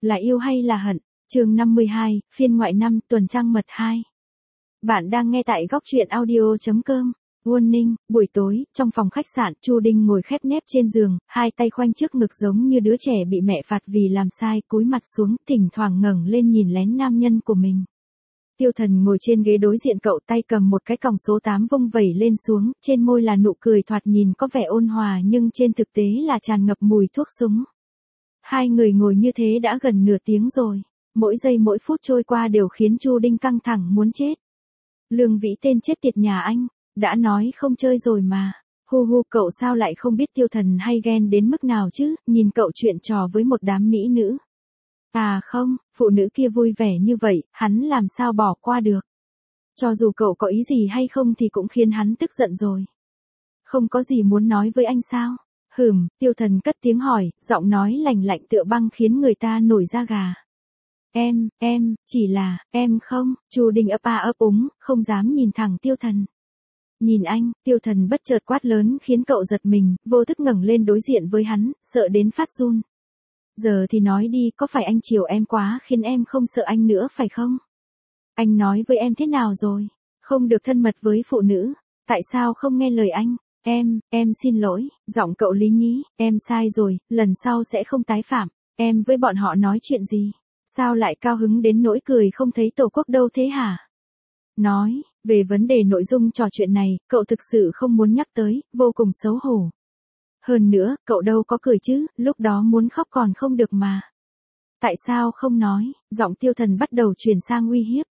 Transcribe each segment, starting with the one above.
là yêu hay là hận? Chương 52, phiên ngoại 5, tuần trăng mật 2. Bạn đang nghe tại góc truyện audio.com. Warning, buổi tối, trong phòng khách sạn, Chu Đinh ngồi khép nép trên giường, hai tay khoanh trước ngực giống như đứa trẻ bị mẹ phạt vì làm sai, cúi mặt xuống, thỉnh thoảng ngẩng lên nhìn lén nam nhân của mình. Tiêu Thần ngồi trên ghế đối diện cậu, tay cầm một cái còng số 8 vung vẩy lên xuống, trên môi là nụ cười thoạt nhìn có vẻ ôn hòa nhưng trên thực tế là tràn ngập mùi thuốc súng. Hai người ngồi như thế đã gần nửa tiếng rồi, mỗi giây mỗi phút trôi qua đều khiến Chu Đinh căng thẳng muốn chết. Lương Vĩ tên chết tiệt nhà anh, đã nói không chơi rồi mà. Hu hu, cậu sao lại không biết Tiêu Thần hay ghen đến mức nào chứ, nhìn cậu chuyện trò với một đám mỹ nữ. À không, phụ nữ kia vui vẻ như vậy, hắn làm sao bỏ qua được. Cho dù cậu có ý gì hay không thì cũng khiến hắn tức giận rồi. Không có gì muốn nói với anh sao? Tiêu Thần cất tiếng hỏi, giọng nói lành lạnh tựa băng khiến người ta nổi da gà. Chỉ là, em không, Chu Đinh ấp úng, không dám nhìn thẳng Tiêu Thần. Nhìn anh, Tiêu Thần bất chợt quát lớn khiến cậu giật mình, vô thức ngẩng lên đối diện với hắn, sợ đến phát run. Giờ thì nói đi, có phải anh chiều em quá khiến em không sợ anh nữa phải không? Anh nói với em thế nào rồi? Không được thân mật với phụ nữ, tại sao không nghe lời anh? Em xin lỗi, giọng cậu lý nhí, em sai rồi, lần sau sẽ không tái phạm. Em với bọn họ nói chuyện gì? Sao lại cao hứng đến nỗi cười không thấy tổ quốc đâu thế hả? Nói, về vấn đề nội dung trò chuyện này, cậu thực sự không muốn nhắc tới, vô cùng xấu hổ. Hơn nữa, cậu đâu có cười chứ, lúc đó muốn khóc còn không được mà. Tại sao không nói? Giọng Tiêu Thần bắt đầu chuyển sang uy hiếp.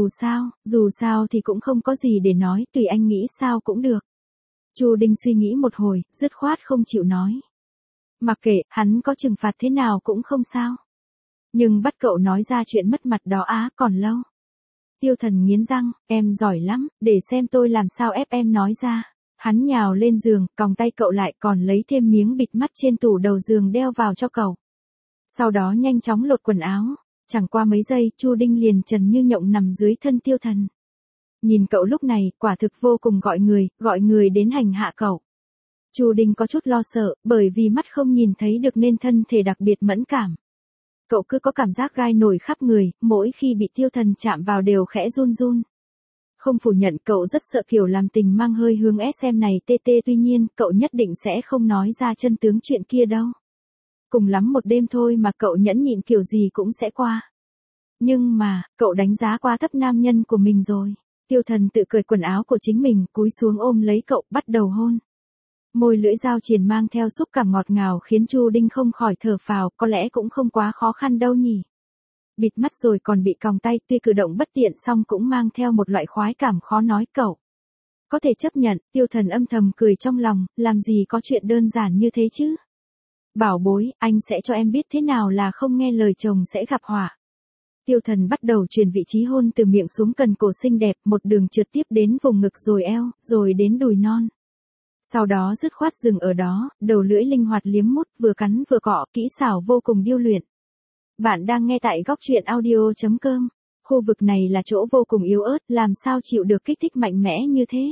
Dù sao thì cũng không có gì để nói, tùy anh nghĩ sao cũng được. Chu Đinh suy nghĩ một hồi, dứt khoát không chịu nói. Mặc kệ, hắn có trừng phạt thế nào cũng không sao. Nhưng bắt cậu nói ra chuyện mất mặt đó còn lâu. Tiêu Thần nghiến răng, em giỏi lắm, để xem tôi làm sao ép em nói ra. Hắn nhào lên giường, còng tay cậu lại còn lấy thêm miếng bịt mắt trên tủ đầu giường đeo vào cho cậu. Sau đó nhanh chóng lột quần áo. Chẳng qua mấy giây, Chu Đinh liền trần như nhộng nằm dưới thân Tiêu Thần. Nhìn cậu lúc này, quả thực vô cùng gọi người đến hành hạ cậu. Chu Đinh có chút lo sợ, bởi vì mắt không nhìn thấy được nên thân thể đặc biệt mẫn cảm. Cậu cứ có cảm giác gai nổi khắp người, mỗi khi bị Tiêu Thần chạm vào đều khẽ run run. Không phủ nhận cậu rất sợ kiểu làm tình mang hơi hướng SM này tuy nhiên cậu nhất định sẽ không nói ra chân tướng chuyện kia đâu. Cùng lắm một đêm thôi mà cậu nhẫn nhịn kiểu gì cũng sẽ qua. Nhưng mà, cậu đánh giá quá thấp nam nhân của mình rồi. Tiêu Thần tự cởi quần áo của chính mình, cúi xuống ôm lấy cậu, bắt đầu hôn. Môi lưỡi dao triền mang theo xúc cảm ngọt ngào khiến Chu Đinh không khỏi thở phào, có lẽ cũng không quá khó khăn đâu nhỉ. Bịt mắt rồi còn bị còng tay, tuy cử động bất tiện song cũng mang theo một loại khoái cảm khó nói cậu. Có thể chấp nhận, Tiêu Thần âm thầm cười trong lòng, làm gì có chuyện đơn giản như thế chứ. Bảo bối, anh sẽ cho em biết thế nào là không nghe lời chồng sẽ gặp họa. Tiêu Thần bắt đầu chuyển vị trí hôn từ miệng xuống cần cổ xinh đẹp, một đường trượt tiếp đến vùng ngực rồi eo, rồi đến đùi non. Sau đó dứt khoát dừng ở đó, đầu lưỡi linh hoạt liếm mút, vừa cắn vừa cọ, kỹ xảo vô cùng điêu luyện. Bạn đang nghe tại góc truyện audio.com. Khu vực này là chỗ vô cùng yếu ớt, làm sao chịu được kích thích mạnh mẽ như thế.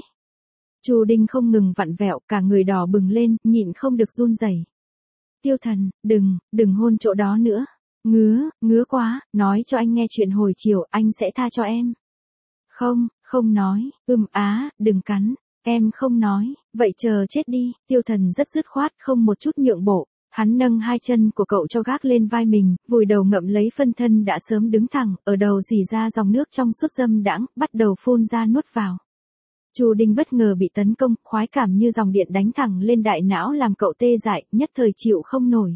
Chu Đinh không ngừng vặn vẹo, cả người đỏ bừng lên, nhịn không được run rẩy. Tiêu Thần, đừng hôn chỗ đó nữa. Ngứa quá, nói cho anh nghe chuyện hồi chiều, anh sẽ tha cho em. Không nói, đừng cắn, em không nói, vậy chờ chết đi. Tiêu Thần rất dứt khoát, không một chút nhượng bộ. Hắn nâng hai chân của cậu cho gác lên vai mình, vùi đầu ngậm lấy phân thân đã sớm đứng thẳng, ở đầu rỉ ra dòng nước trong suốt dâm đãng, bắt đầu phun ra nuốt vào. Chu Đinh bất ngờ bị tấn công, khoái cảm như dòng điện đánh thẳng lên đại não làm cậu tê dại, nhất thời chịu không nổi.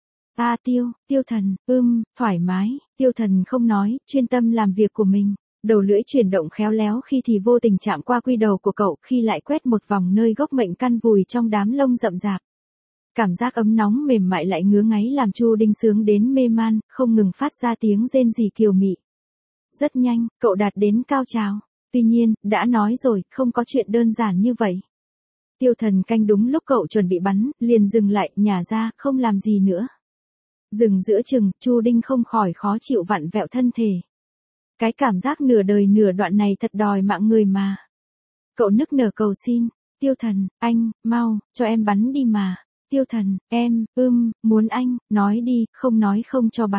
Tiêu Thần, thoải mái. Tiêu Thần không nói, chuyên tâm làm việc của mình. Đầu lưỡi chuyển động khéo léo khi thì vô tình chạm qua quy đầu của cậu, khi lại quét một vòng nơi gốc mệnh căn vùi trong đám lông rậm rạp. Cảm giác ấm nóng mềm mại lại ngứa ngáy làm Chu Đinh sướng đến mê man, không ngừng phát ra tiếng rên rỉ kiều mị. Rất nhanh, cậu đạt đến cao trào. Tuy nhiên, đã nói rồi, không có chuyện đơn giản như vậy. Tiêu Thần canh đúng lúc cậu chuẩn bị bắn, liền dừng lại, nhả ra, không làm gì nữa. Dừng giữa chừng, Chu Đinh không khỏi khó chịu vặn vẹo thân thể. Cái cảm giác nửa đời nửa đoạn này thật đòi mạng người mà. Cậu nức nở cầu xin, Tiêu Thần, anh, mau, cho em bắn đi mà. Tiêu Thần, em, muốn anh, nói đi, không nói không cho bắn.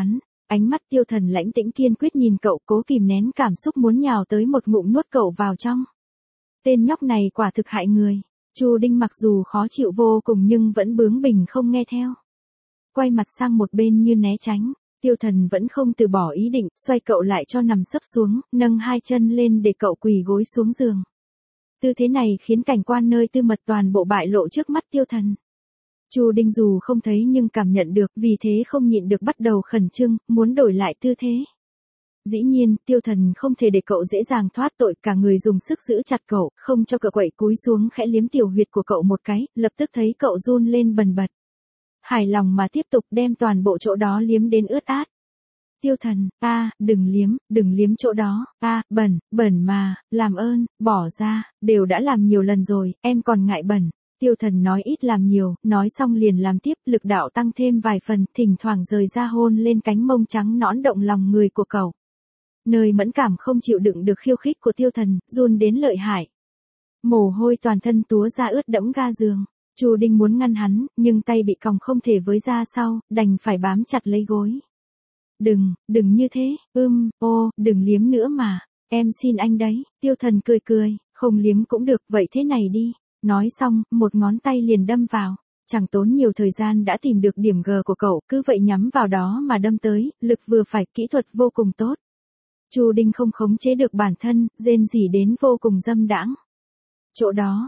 Ánh mắt Tiêu Thần lãnh tĩnh kiên quyết nhìn cậu, cố kìm nén cảm xúc muốn nhào tới một ngụm nuốt cậu vào trong. Tên nhóc này quả thực hại người. Chu Đinh mặc dù khó chịu vô cùng nhưng vẫn bướng bỉnh không nghe theo. Quay mặt sang một bên như né tránh, Tiêu Thần vẫn không từ bỏ ý định, xoay cậu lại cho nằm sấp xuống, nâng hai chân lên để cậu quỳ gối xuống giường. Tư thế này khiến cảnh quan nơi tư mật toàn bộ bại lộ trước mắt Tiêu Thần. Chu Đinh dù không thấy nhưng cảm nhận được, vì thế không nhịn được bắt đầu khẩn trương, muốn đổi lại tư thế. Dĩ nhiên, Tiêu Thần không thể để cậu dễ dàng thoát tội, cả người dùng sức giữ chặt cậu, không cho cậu quậy cúi xuống khẽ liếm tiểu huyệt của cậu một cái, lập tức thấy cậu run lên bần bật. Hài lòng mà tiếp tục đem toàn bộ chỗ đó liếm đến ướt át. Tiêu Thần, đừng liếm chỗ đó, bẩn mà, làm ơn, bỏ ra, đều đã làm nhiều lần rồi, em còn ngại bẩn. Tiêu Thần nói ít làm nhiều, nói xong liền làm tiếp, lực đạo tăng thêm vài phần, thỉnh thoảng rời ra hôn lên cánh mông trắng nõn động lòng người của cậu. Nơi mẫn cảm không chịu đựng được khiêu khích của Tiêu Thần, run đến lợi hại. Mồ hôi toàn thân túa ra ướt đẫm ga giường. Chu Đinh muốn ngăn hắn, nhưng tay bị còng không thể với ra sau, đành phải bám chặt lấy gối. Đừng như thế, đừng liếm nữa mà, em xin anh đấy. Tiêu Thần cười, không liếm cũng được, vậy thế này đi. Nói xong, một ngón tay liền đâm vào. Chẳng tốn nhiều thời gian đã tìm được điểm G của cậu, cứ vậy nhắm vào đó mà đâm tới, lực vừa phải, kỹ thuật vô cùng tốt. Chu Đinh không khống chế được bản thân, rên rỉ đến vô cùng dâm đãng. Chỗ đó,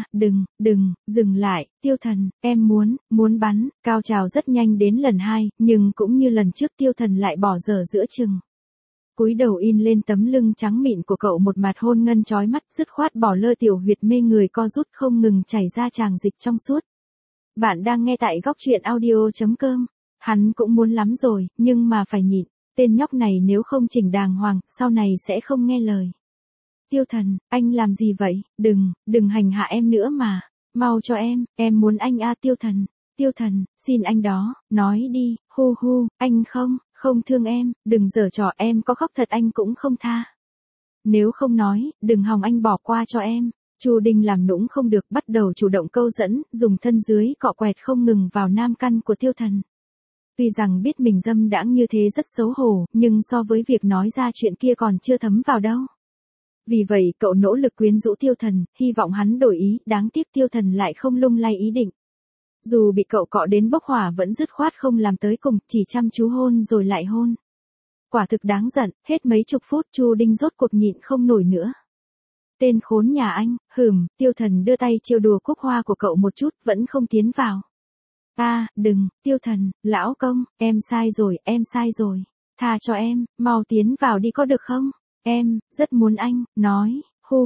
dừng lại, Tiêu Thần, em muốn bắn. Cao trào rất nhanh đến lần 2, nhưng cũng như lần trước Tiêu Thần lại bỏ dở giữa chừng. Cúi đầu in lên tấm lưng trắng mịn của cậu một mạt hôn ngân chói mắt, dứt khoát bỏ lơ tiểu huyệt mê người co rút không ngừng chảy ra tràng dịch trong suốt. Bạn đang nghe tại góc truyện audio.com. Hắn cũng muốn lắm rồi, nhưng mà phải nhịn. Tên nhóc này nếu không chỉnh đàng hoàng, sau này sẽ không nghe lời. Tiêu Thần, anh làm gì vậy? Đừng hành hạ em nữa mà. Mau cho em muốn anh Tiêu Thần, xin anh đó, nói đi, anh không thương em, đừng giở trò, em có khóc thật anh cũng không tha. Nếu không nói, đừng hòng anh bỏ qua cho em. Chu Đinh làm nũng không được, bắt đầu chủ động câu dẫn, dùng thân dưới cọ quẹt không ngừng vào nam căn của Tiêu Thần. Tuy rằng biết mình dâm đãng như thế rất xấu hổ, nhưng so với việc nói ra chuyện kia còn chưa thấm vào đâu. Vì vậy cậu nỗ lực quyến rũ Tiêu Thần, hy vọng hắn đổi ý, đáng tiếc Tiêu Thần lại không lung lay ý định. Dù bị cậu cọ đến bốc hỏa vẫn dứt khoát không làm tới cùng, chỉ chăm chú hôn rồi lại hôn. Quả thực đáng giận, hết mấy chục phút Chu Đinh rốt cuộc nhịn không nổi nữa. Tên khốn nhà anh, Tiêu Thần đưa tay trêu đùa cúc hoa của cậu một chút, vẫn không tiến vào. Đừng, Tiêu Thần, lão công, em sai rồi, tha cho em, mau tiến vào đi có được không? Em, rất muốn anh, nói,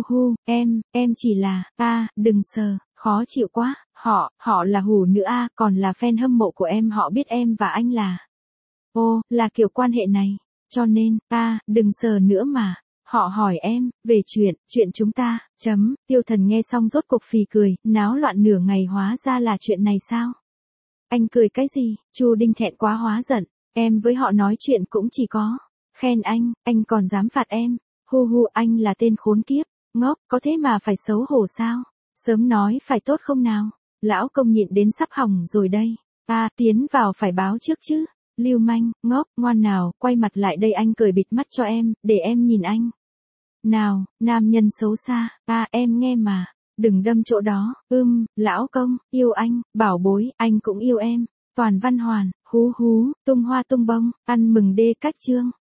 em chỉ là, đừng sờ, khó chịu quá, họ là hủ nữ còn là fan hâm mộ của em, họ biết em và anh là kiểu quan hệ này, cho nên, đừng sờ nữa mà. Họ hỏi em, về chuyện chúng ta, Tiêu Thần nghe xong rốt cuộc phì cười, náo loạn nửa ngày hóa ra là chuyện này sao? Anh cười cái gì? Chu Đinh thẹn quá hóa giận, em với họ nói chuyện cũng chỉ có khen anh còn dám phạt em. Anh là tên khốn kiếp, ngốc, có thế mà phải xấu hổ sao? Sớm nói phải tốt không nào? Lão công nhịn đến sắp hỏng rồi đây. Tiến vào phải báo trước chứ. Lưu manh, ngốc, ngoan nào, quay mặt lại đây anh cười bịt mắt cho em, để em nhìn anh. Nào, nam nhân xấu xa, em nghe mà. Đừng đâm chỗ đó, lão công, yêu anh, bảo bối, anh cũng yêu em. Toàn Văn Hoàn, tung hoa tung bông, ăn mừng đê cách chương.